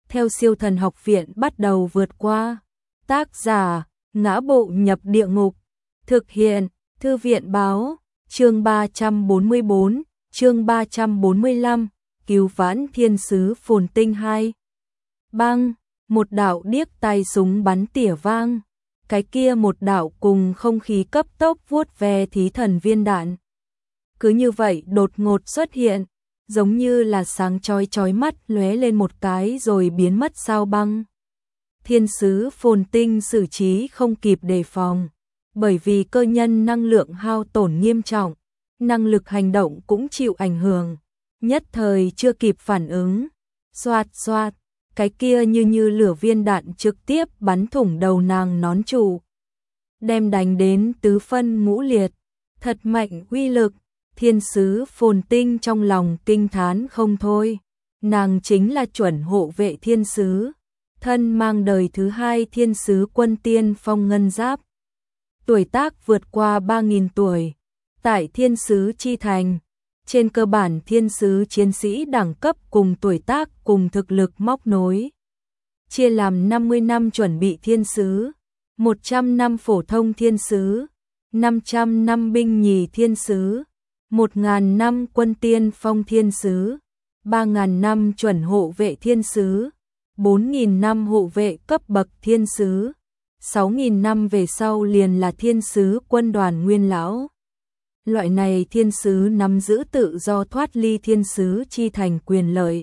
theo Siêu Thần Học Viện bắt đầu vượt qua. Tác giả: Ngã Bộ Nhập Địa Ngục. Thực hiện: Thư viện báo. Chương 344, chương 345, Cứu vãn thiên sứ phồn tinh 2. Bang, một đạo điếc tai súng bắn tỉa vang. Cái kia một đạo cùng không khí cấp tốc vuốt ve thí thần viên đạn. Cứ như vậy đột ngột xuất hiện, giống như là sáng chói mắt lóe lên một cái rồi biến mất sao băng. Thiên sứ phồn tinh xử trí không kịp đề phòng, bởi vì cơ nhân năng lượng hao tổn nghiêm trọng, năng lực hành động cũng chịu ảnh hưởng, nhất thời chưa kịp phản ứng. Xoạt xoạt, cái kia như lửa viên đạn trực tiếp bắn thủng đầu nàng nón trụ, đem đánh đến tứ phân ngũ liệt, thật mạnh uy lực. Thiên sứ phồn tinh trong lòng kinh thán không thôi, nàng chính là chuẩn hộ vệ thiên sứ, thân mang đời thứ 2 thiên sứ quân tiên phong ngân giáp. Tuổi tác vượt qua 3.000 tuổi, tại thiên sứ chi thành, trên cơ bản thiên sứ chiến sĩ đẳng cấp cùng tuổi tác cùng thực lực móc nối. Chia làm 50 năm chuẩn bị thiên sứ, 100 năm phổ thông thiên sứ, 500 năm binh nhì thiên sứ, 1.000 năm quân tiên phong thiên sứ, 3.000 năm chuẩn hộ vệ thiên sứ, 4.000 năm hộ vệ cấp bậc thiên sứ, 6.000 năm về sau liền là thiên sứ quân đoàn nguyên lão. Loại này thiên sứ nắm giữ tự do thoát ly thiên sứ chi thành quyền lợi,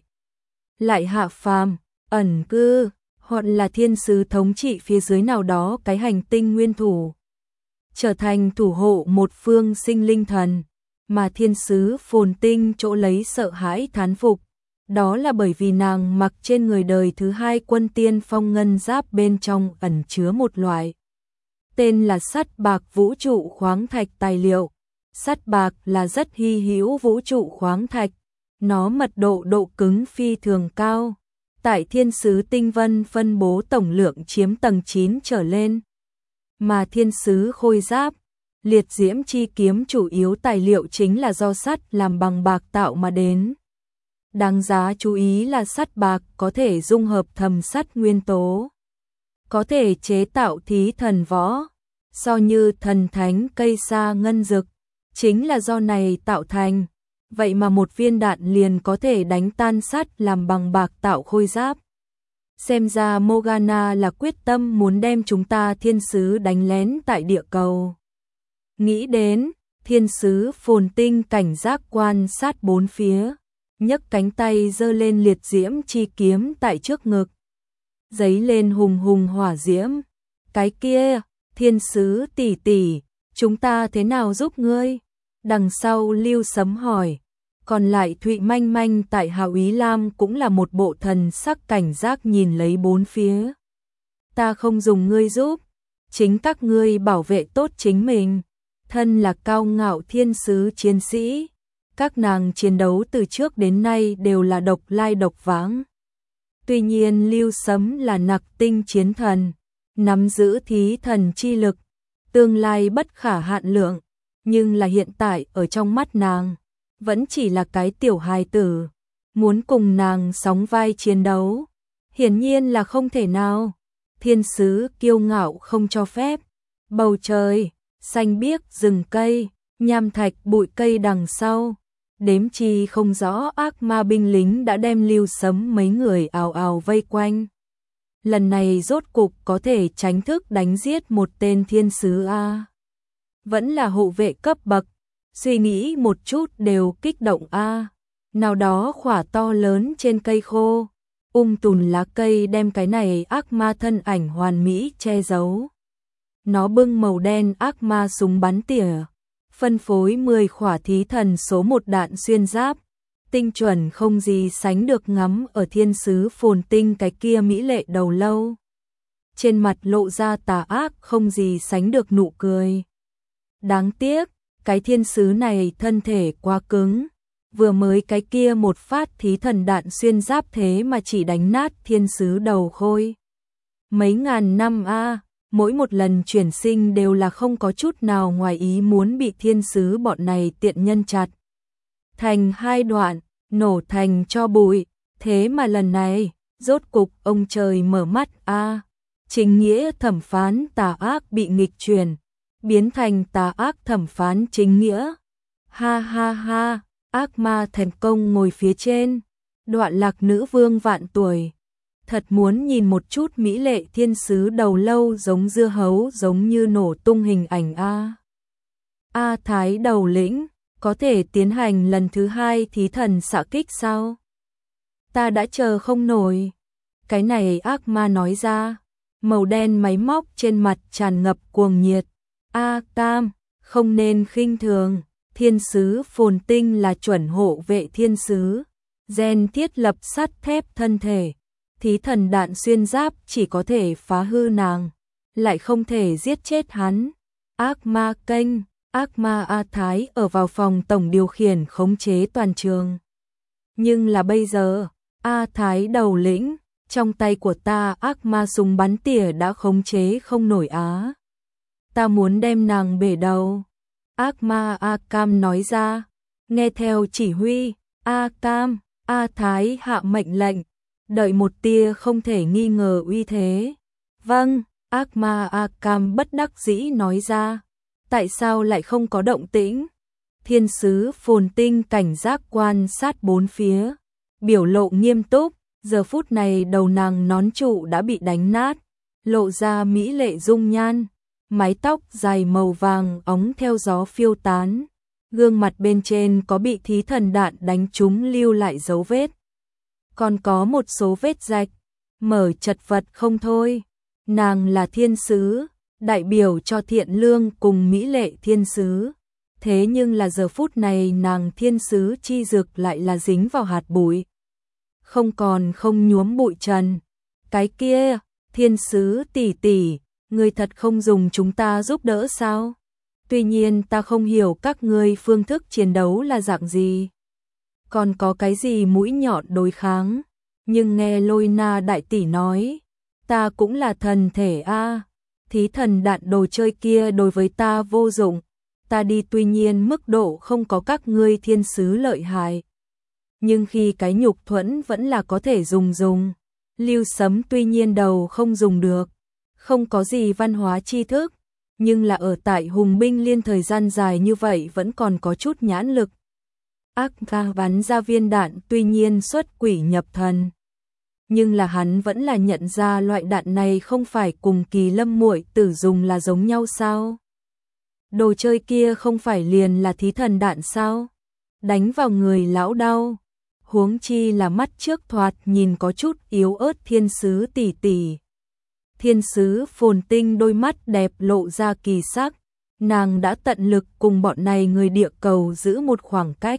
lại hạ phàm, ẩn cư, hoặc là thiên sứ thống trị phía dưới nào đó cái hành tinh nguyên thủ, trở thành thủ hộ một phương sinh linh thần. Mà thiên sứ phồn tinh chỗ lấy sợ hãi thán phục, đó là bởi vì nàng mặc trên người đời thứ 2 quân tiên phong ngân giáp bên trong ẩn chứa một loại tên là sắt bạc vũ trụ khoáng thạch tài liệu. Sắt bạc là rất hy hữu vũ trụ khoáng thạch, nó mật độ cứng phi thường cao, tại thiên sứ tinh vân phân bố tổng lượng chiếm tầng 9 trở lên. Mà thiên sứ khôi giáp, liệt diễm chi kiếm chủ yếu tài liệu chính là do sắt làm bằng bạc tạo mà đến. Đáng giá chú ý là sắt bạc có thể dung hợp thầm sắt nguyên tố, có thể chế tạo thí thần võ, so như thần thánh cây sa ngân dực, chính là do này tạo thành. Vậy mà một viên đạn liền có thể đánh tan sắt làm bằng bạc tạo khôi giáp. Xem ra Morgana là quyết tâm muốn đem chúng ta thiên sứ đánh lén tại địa cầu. Nghĩ đến, thiên sứ phồn tinh cảnh giác quan sát bốn phía, nhấc cánh tay giơ lên liệt diễm chi kiếm tại trước ngực, giấy lên hùng hùng hỏa diễm. Cái kia, thiên sứ tỷ tỷ, chúng ta thế nào giúp ngươi? Đằng sau Lưu Sấm hỏi. Còn lại Thụy Manh Manh tại Hạo Ý Lam cũng là một bộ thần sắc cảnh giác nhìn lấy bốn phía. Ta không dùng ngươi giúp, chính các ngươi bảo vệ tốt chính mình. Thân là cao ngạo thiên sứ chiến sĩ, các nàng chiến đấu từ trước đến nay đều là độc lai độc vãng. Tuy nhiên Lưu Sấm là nặc tinh chiến thần, nắm giữ thí thần chi lực, tương lai bất khả hạn lượng, nhưng là hiện tại ở trong mắt nàng, vẫn chỉ là cái tiểu hài tử, muốn cùng nàng sóng vai chiến đấu, hiển nhiên là không thể nào. Thiên sứ kiêu ngạo không cho phép. Bầu trời, xanh biếc rừng cây, nham thạch bụi cây đằng sau, đếm chi không rõ ác ma binh lính đã đem Lưu Sấm mấy người ào ào vây quanh. Lần này rốt cục có thể tránh thức đánh giết một tên thiên sứ a. Vẫn là hộ vệ cấp bậc, suy nghĩ một chút đều kích động a. Nào đó khỏa to lớn trên cây khô, tùn lá cây đem cái này ác ma thân ảnh hoàn mỹ che giấu. Nó bưng màu đen ác ma súng bắn tỉa, phân phối 10 khỏa thí thần số 1 đạn xuyên giáp, tinh chuẩn không gì sánh được ngắm ở thiên sứ phồn tinh cái kia mỹ lệ đầu lâu. Trên mặt lộ ra tà ác không gì sánh được nụ cười. Đáng tiếc, cái thiên sứ này thân thể quá cứng, vừa mới cái kia một phát thí thần đạn xuyên giáp thế mà chỉ đánh nát thiên sứ đầu khôi. Mấy ngàn năm a, mỗi một lần chuyển sinh đều là không có chút nào ngoài ý muốn bị thiên sứ bọn này tiện nhân chặt thành 2 đoạn, nổ thành tro bụi, thế mà lần này, Rốt cục ông trời mở mắt a. Chính nghĩa thẩm phán tà ác bị nghịch chuyển, biến thành tà ác thẩm phán chính nghĩa. Ha ha ha, ác ma thành công ngồi phía trên, Đoạn Lạc nữ vương vạn tuổi. Thật muốn nhìn một chút mỹ lệ thiên sứ đầu lâu giống dưa hấu giống như nổ tung hình ảnh a. A Thái đầu lĩnh, có thể tiến hành lần thứ 2 thí thần xạ kích sao? Ta đã chờ không nổi. Cái này ác ma nói ra, màu đen máy móc trên mặt tràn ngập cuồng nhiệt. A Cam, không nên khinh thường, thiên sứ phồn tinh là chuẩn hộ vệ thiên sứ. Gen thiết lập sắt thép thân thể. Thí thần đạn xuyên giáp chỉ có thể phá hư nàng, lại không thể giết chết hắn. Ác ma kênh, ác ma A Thái ở vào phòng tổng điều khiển khống chế toàn trường. Nhưng là bây giờ, A Thái đầu lĩnh, trong tay của ta ác ma súng bắn tỉa đã khống chế không nổi á. Ta muốn đem nàng bể đầu. Ác ma A Cam nói ra, nghe theo chỉ huy, A Cam, A Thái hạ mệnh lệnh, đợi một tia không thể nghi ngờ uy thế. Vâng, ác ma A Cam bất đắc dĩ nói ra, tại sao lại không có động tĩnh? Thiên sứ phồn tinh cảnh giác quan sát bốn phía, biểu lộ nghiêm túc, giờ phút này đầu nàng nón trụ đã bị đánh nát, lộ ra mỹ lệ dung nhan, mái tóc dài màu vàng óng theo gió phiêu tán, gương mặt bên trên có bị thí thần đạn đánh trúng lưu lại dấu vết. Còn có một số vết rạch, mở chật vật không thôi. Nàng là thiên sứ, đại biểu cho thiện lương cùng mỹ lệ thiên sứ. Thế nhưng là giờ phút này nàng thiên sứ chi dược lại là dính vào hạt bụi. Không nhuốm bụi trần. Cái kia, thiên sứ tỷ tỷ, ngươi thật không dùng chúng ta giúp đỡ sao? Tuy nhiên ta không hiểu các ngươi phương thức chiến đấu là dạng gì. Còn có cái gì mũi nhọn đối kháng. Nhưng nghe Lôi Na đại tỷ nói, ta cũng là thần thể a. Thí thần đạn đồ chơi kia đối với ta vô dụng. Ta đi tuy nhiên mức độ không có các ngươi thiên sứ lợi hại. Nhưng khi cái nhục thuẫn vẫn là có thể dùng. Lưu Sấm tuy nhiên đầu không dùng được, không có gì văn hóa tri thức, nhưng là ở tại Hùng Binh Liên thời gian dài như vậy vẫn còn có chút nhãn lực. Ác ma bắn ra viên đạn tuy nhiên xuất quỷ nhập thần, nhưng là hắn vẫn là nhận ra loại đạn này không phải cùng Kỳ Lâm muội tử dùng là giống nhau sao? Đồ chơi kia không phải liền là thí thần đạn sao? Đánh vào người lão đau. Huống chi là mắt trước thoạt nhìn có chút yếu ớt thiên sứ tỷ tỷ. Thiên sứ phồn tinh đôi mắt đẹp lộ ra kỳ sắc, nàng đã tận lực cùng bọn này người địa cầu giữ một khoảng cách.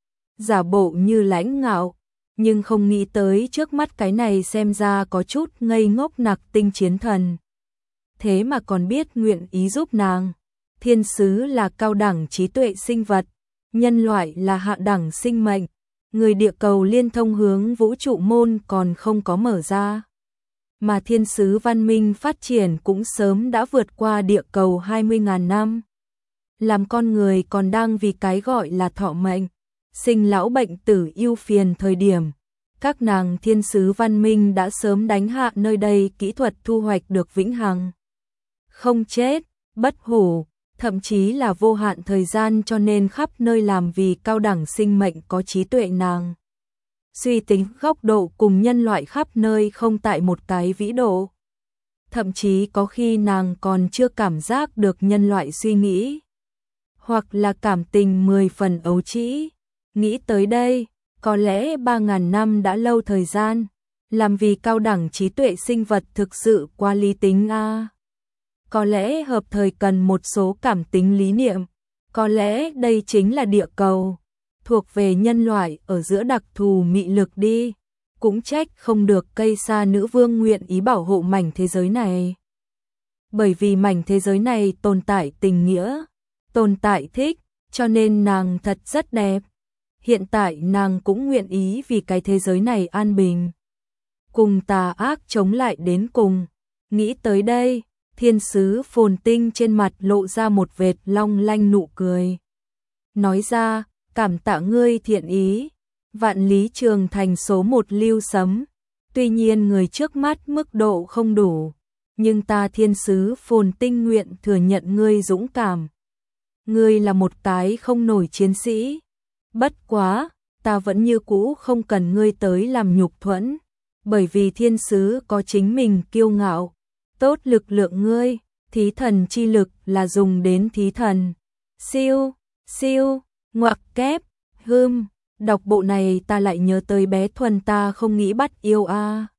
Giả bộ như lãnh ngạo, nhưng không nghĩ tới trước mắt cái này xem ra có chút ngây ngốc nặc tinh chiến thần. Thế mà còn biết nguyện ý giúp nàng. Thiên sứ là cao đẳng trí tuệ sinh vật, nhân loại là hạ đẳng sinh mệnh. Người địa cầu liên thông hướng vũ trụ môn còn không có mở ra. Mà thiên sứ văn minh phát triển cũng sớm đã vượt qua địa cầu 20.000 năm. Làm con người còn đang vì cái gọi là thọ mệnh, sinh lão bệnh tử ưu phiền thời điểm. Các nàng thiên sứ văn minh đã sớm đánh hạ nơi đây kỹ thuật thu hoạch được vĩnh hằng. Không chết, bất hủ, thậm chí là vô hạn thời gian cho nên khắp nơi làm vì cao đẳng sinh mệnh có trí tuệ nàng. Suy tính góc độ cùng nhân loại khắp nơi không tại một cái vĩ độ. Thậm chí có khi nàng còn chưa cảm giác được nhân loại suy nghĩ. Hoặc là cảm tình 10 phần ấu trĩ. Nghĩ tới đây, có lẽ 3.000 năm đã lâu thời gian. Làm vì cao đẳng trí tuệ sinh vật thực sự qua lý tính a. Có lẽ hợp thời cần một số cảm tính lý niệm. Có lẽ đây chính là địa cầu. Thuộc về nhân loại ở giữa đặc thù mị lực đi. Cũng trách không được cây sa nữ vương nguyện ý bảo hộ mảnh thế giới này. Bởi vì mảnh thế giới này tồn tại tình nghĩa, tồn tại thích, cho nên nàng thật rất đẹp. Hiện tại nàng cũng nguyện ý vì cái thế giới này an bình. Cùng tà ác chống lại đến cùng. Nghĩ tới đây, thiên sứ phồn tinh trên mặt lộ ra một vệt long lanh nụ cười. Nói ra, cảm tạ ngươi thiện ý. Vạn Lý Trường Thành số 1 Lưu Sấm. Tuy nhiên người trước mắt mức độ không đủ, nhưng ta thiên sứ Phồn Tinh nguyện thừa nhận ngươi dũng cảm. Ngươi là một cái không nổi chiến sĩ. Bất quá, ta vẫn như cũ không cần ngươi tới làm nhục thuẫn, bởi vì thiên sứ có chính mình kiêu ngạo. Tốt, lực lượng ngươi, thí thần chi lực là dùng đến thí thần. Siêu, siêu, ngoặc kép, đọc bộ này ta lại nhớ tới bé Thuần, ta không nghĩ bắt yêu a.